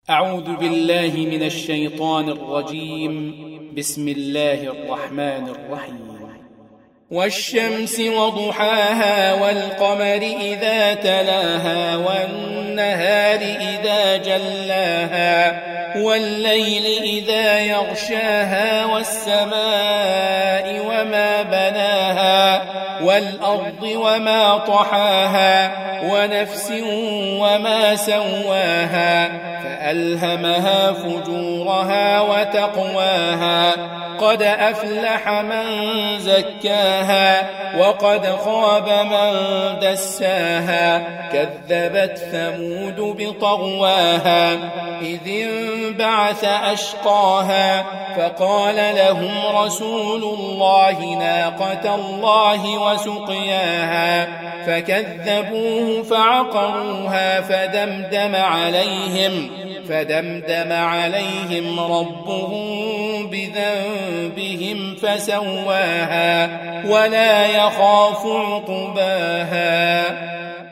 أعوذ بالله من الشيطان الرجيم. بسم الله الرحمن الرحيم. والشمس وضحاها والقمر إذا تلاها والنهار إذا جلاها والليل إذا يغشاها والسماء وما بناها والأرض وما طحاها ونفس وما سواها فألهمها فجورها وتقواها قد أفلح من زكاها وقد خاب من دساها كذبت ثمود بطغواها إذ انبعث أشقاها فقال لهم رسول الله ناقة الله وسقياها فكذبوه فعقروها فدمدم عليهم ربهم بذنبهم فسواها ولا يخاف عقباها.